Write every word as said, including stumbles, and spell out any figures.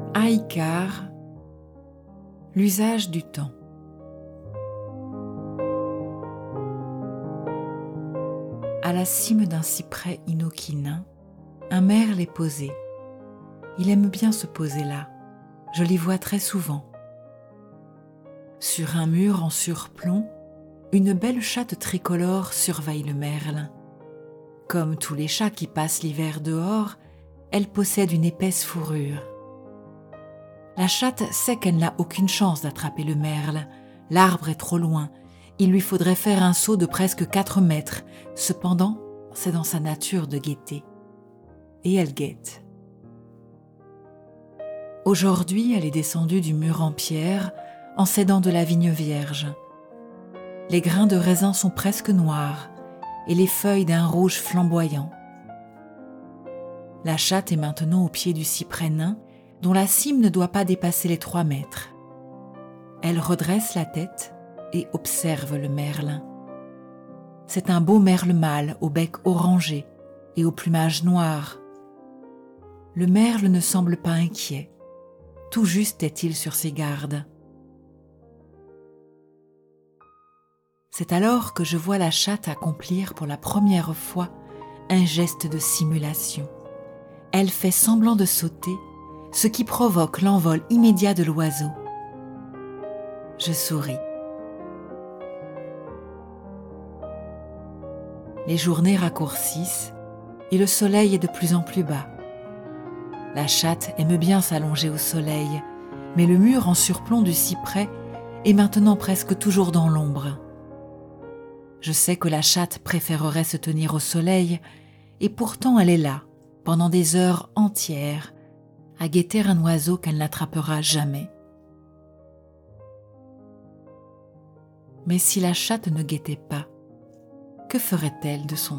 Haïkar, l'usage du temps. À la cime d'un cyprès inoquinin, un merle est posé. Il aime bien se poser là, je l'y vois très souvent. Sur un mur en surplomb, une belle chatte tricolore surveille le merle. Comme tous les chats qui passent l'hiver dehors, elle possède une épaisse fourrure. La chatte sait qu'elle n'a aucune chance d'attraper le merle. L'arbre est trop loin. Il lui faudrait faire un saut de presque quatre mètres. Cependant, c'est dans sa nature de guetter. Et elle guette. Aujourd'hui, elle est descendue du mur en pierre en s'aidant de la vigne vierge. Les grains de raisin sont presque noirs et les feuilles d'un rouge flamboyant. La chatte est maintenant au pied du cyprès nain, dont la cime ne doit pas dépasser les trois mètres. Elle redresse la tête et observe le merle. C'est un beau merle mâle au bec orangé et au plumage noir. Le merle ne semble pas inquiet. Tout juste est-il sur ses gardes. C'est alors que je vois la chatte accomplir pour la première fois un geste de simulation. Elle fait semblant de sauter, ce qui provoque l'envol immédiat de l'oiseau. Je souris. Les journées raccourcissent et le soleil est de plus en plus bas. La chatte aime bien s'allonger au soleil, mais le mur en surplomb du cyprès est maintenant presque toujours dans l'ombre. Je sais que la chatte préférerait se tenir au soleil, et pourtant elle est là, pendant des heures entières, à guetter un oiseau qu'elle n'attrapera jamais. Mais si la chatte ne guettait pas, que ferait-elle de son temps ?